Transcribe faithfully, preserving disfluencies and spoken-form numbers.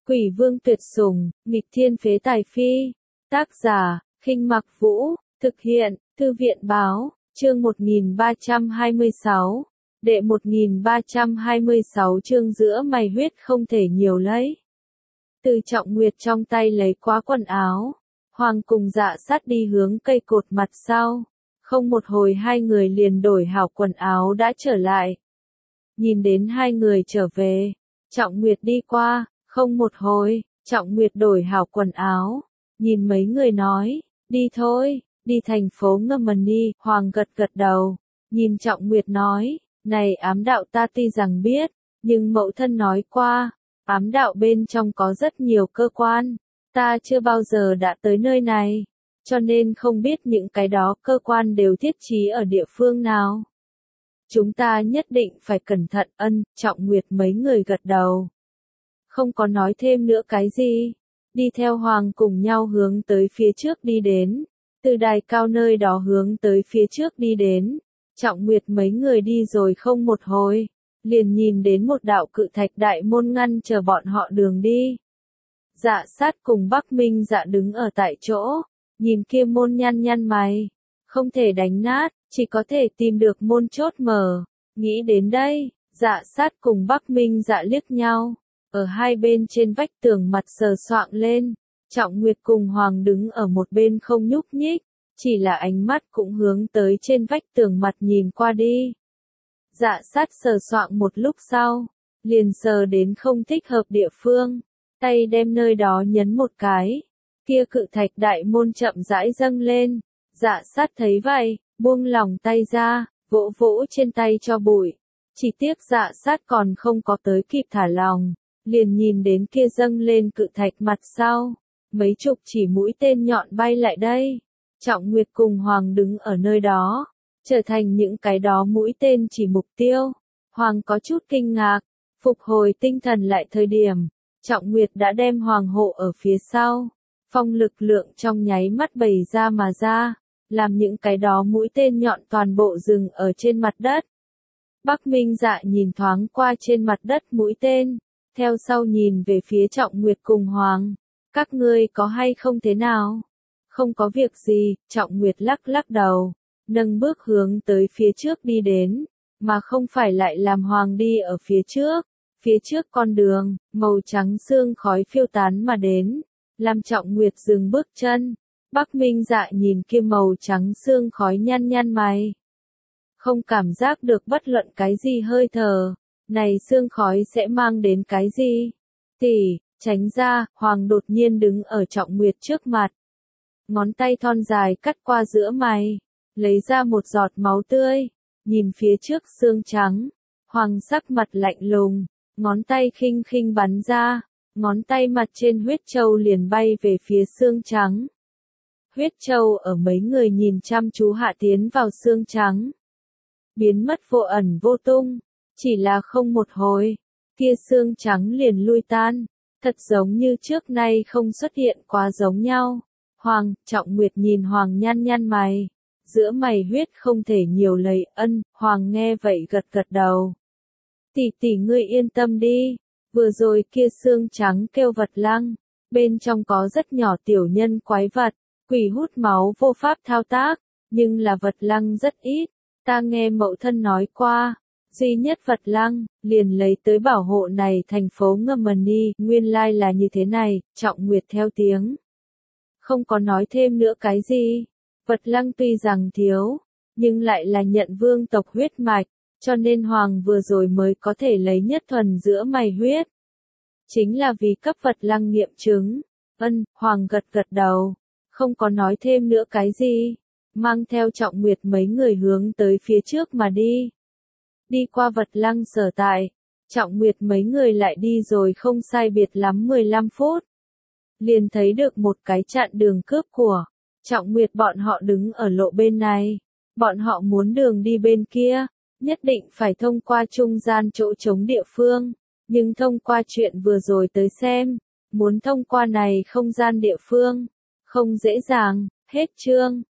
Quỷ vương tuyệt sủng, nghịch thiên phế tài phi. Tác giả, Khinh Mặc Vũ, thực hiện, Thư viện Báo, chương một nghìn ba trăm hai mươi sáu. Đệ một nghìn ba trăm hai mươi sáu chương giữa mày huyết không thể nhiều lấy. Từ Trọng Nguyệt trong tay lấy quá quần áo. Hoàng cùng Dạ Sát đi hướng cây cột mặt sau. Không một hồi hai người liền đổi hảo quần áo đã trở lại. Nhìn đến hai người trở về. Trọng Nguyệt đi qua, không một hồi, Trọng Nguyệt đổi hảo quần áo. Nhìn mấy người nói, đi thôi, đi thành phố Ngâm-mần-ni. Hoàng gật gật đầu. Nhìn Trọng Nguyệt nói, này ám đạo ta tuy rằng biết, nhưng mẫu thân nói qua, ám đạo bên trong có rất nhiều cơ quan, ta chưa bao giờ đã tới nơi này, cho nên không biết những cái đó cơ quan đều thiết trí ở địa phương nào. Chúng ta nhất định phải cẩn thận. Ân, Trọng Nguyệt mấy người gật đầu. Không có nói thêm nữa cái gì, đi theo Hoàng cùng nhau hướng tới phía trước đi đến, từ đài cao nơi đó hướng tới phía trước đi đến. Trọng Nguyệt mấy người đi rồi không một hồi, liền nhìn đến một đạo cự thạch đại môn ngăn chờ bọn họ đường đi. Dạ Sát cùng Bắc Minh Dạ đứng ở tại chỗ, nhìn kia môn nhăn nhăn mày, không thể đánh nát, chỉ có thể tìm được môn chốt mở. Nghĩ đến đây, Dạ Sát cùng Bắc Minh Dạ liếc nhau, ở hai bên trên vách tường mặt sờ soạng lên. Trọng Nguyệt cùng Hoàng đứng ở một bên không nhúc nhích, chỉ là ánh mắt cũng hướng tới trên vách tường mặt nhìn qua đi. Dạ Sát sờ soạng một lúc sau, liền sờ đến không thích hợp địa phương, tay đem nơi đó nhấn một cái, kia cự thạch đại môn chậm rãi dâng lên. Dạ Sát thấy vậy, buông lỏng tay ra, vỗ vỗ trên tay cho bụi. Chỉ tiếc Dạ Sát còn không có tới kịp thả lòng, liền nhìn đến kia dâng lên cự thạch mặt sau, mấy chục chỉ mũi tên nhọn bay lại đây. Trọng Nguyệt cùng Hoàng đứng ở nơi đó, trở thành những cái đó mũi tên chỉ mục tiêu. Hoàng có chút kinh ngạc, phục hồi tinh thần lại thời điểm, Trọng Nguyệt đã đem Hoàng hộ ở phía sau. Phong lực lượng trong nháy mắt bày ra mà ra, làm những cái đó mũi tên nhọn toàn bộ dừng ở trên mặt đất. Bắc Minh Dạ nhìn thoáng qua trên mặt đất mũi tên, theo sau nhìn về phía Trọng Nguyệt cùng Hoàng. Các ngươi có hay không thế nào? Không có việc gì, Trọng Nguyệt lắc lắc đầu, nâng bước hướng tới phía trước đi đến, mà không phải lại làm Hoàng đi ở phía trước. Phía trước con đường, màu trắng sương khói phiêu tán mà đến, làm Trọng Nguyệt dừng bước chân. Bắc Minh Dạ nhìn kia màu trắng sương khói nhăn nhăn mày, không cảm giác được bất luận cái gì hơi thở. Này sương khói sẽ mang đến cái gì? Tỷ, tránh ra. Hoàng đột nhiên đứng ở Trọng Nguyệt trước mặt, ngón tay thon dài cắt qua giữa mày, lấy ra một giọt máu tươi, nhìn phía trước xương trắng. Hoàng sắc mặt lạnh lùng, ngón tay khinh khinh bắn ra, ngón tay mặt trên huyết châu liền bay về phía xương trắng. Huyết châu ở mấy người nhìn chăm chú hạ tiến vào xương trắng, biến mất vô ẩn vô tung. Chỉ là không một hồi, kia xương trắng liền lui tan, thật giống như trước nay không xuất hiện quá giống nhau. Hoàng, Trọng Nguyệt nhìn Hoàng nhăn nhăn mày, giữa mày huyết không thể nhiều lấy. Ân, Hoàng nghe vậy gật gật đầu. Tỷ tỷ ngươi yên tâm đi, vừa rồi kia xương trắng kêu vật lăng, bên trong có rất nhỏ tiểu nhân quái vật, quỷ hút máu vô pháp thao tác, nhưng là vật lăng rất ít, ta nghe mẫu thân nói qua. Duy nhất vật lăng, liền lấy tới bảo hộ này thành phố Ngâm-mần-ni. Nguyên lai là như thế này. Trọng Nguyệt theo tiếng, không có nói thêm nữa cái gì. Vật lăng tuy rằng thiếu, nhưng lại là nhận vương tộc huyết mạch, cho nên Hoàng vừa rồi mới có thể lấy nhất thuần giữa mày huyết. Chính là vì cấp vật lăng nghiệm chứng. Ân, Hoàng gật gật đầu, không có nói thêm nữa cái gì, mang theo Trọng Nguyệt mấy người hướng tới phía trước mà đi. Đi qua vật lăng sở tại, Trọng Nguyệt mấy người lại đi rồi không sai biệt lắm mười lăm phút. Liền thấy được một cái chặn đường cướp của. Trọng Nguyệt bọn họ đứng ở lộ bên này. Bọn họ muốn đường đi bên kia, nhất định phải thông qua trung gian chỗ trống địa phương. Nhưng thông qua chuyện vừa rồi tới xem, muốn thông qua này không gian địa phương, không dễ dàng. Hết chương.